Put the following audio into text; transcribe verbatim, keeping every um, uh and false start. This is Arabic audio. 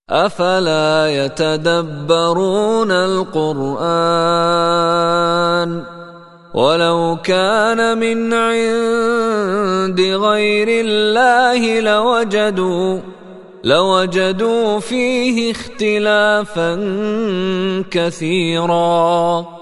أفلا يتدبرون القرآن ولو كان من عند غير الله لوجدوا لوجدوا فيه اختلافا كثيرا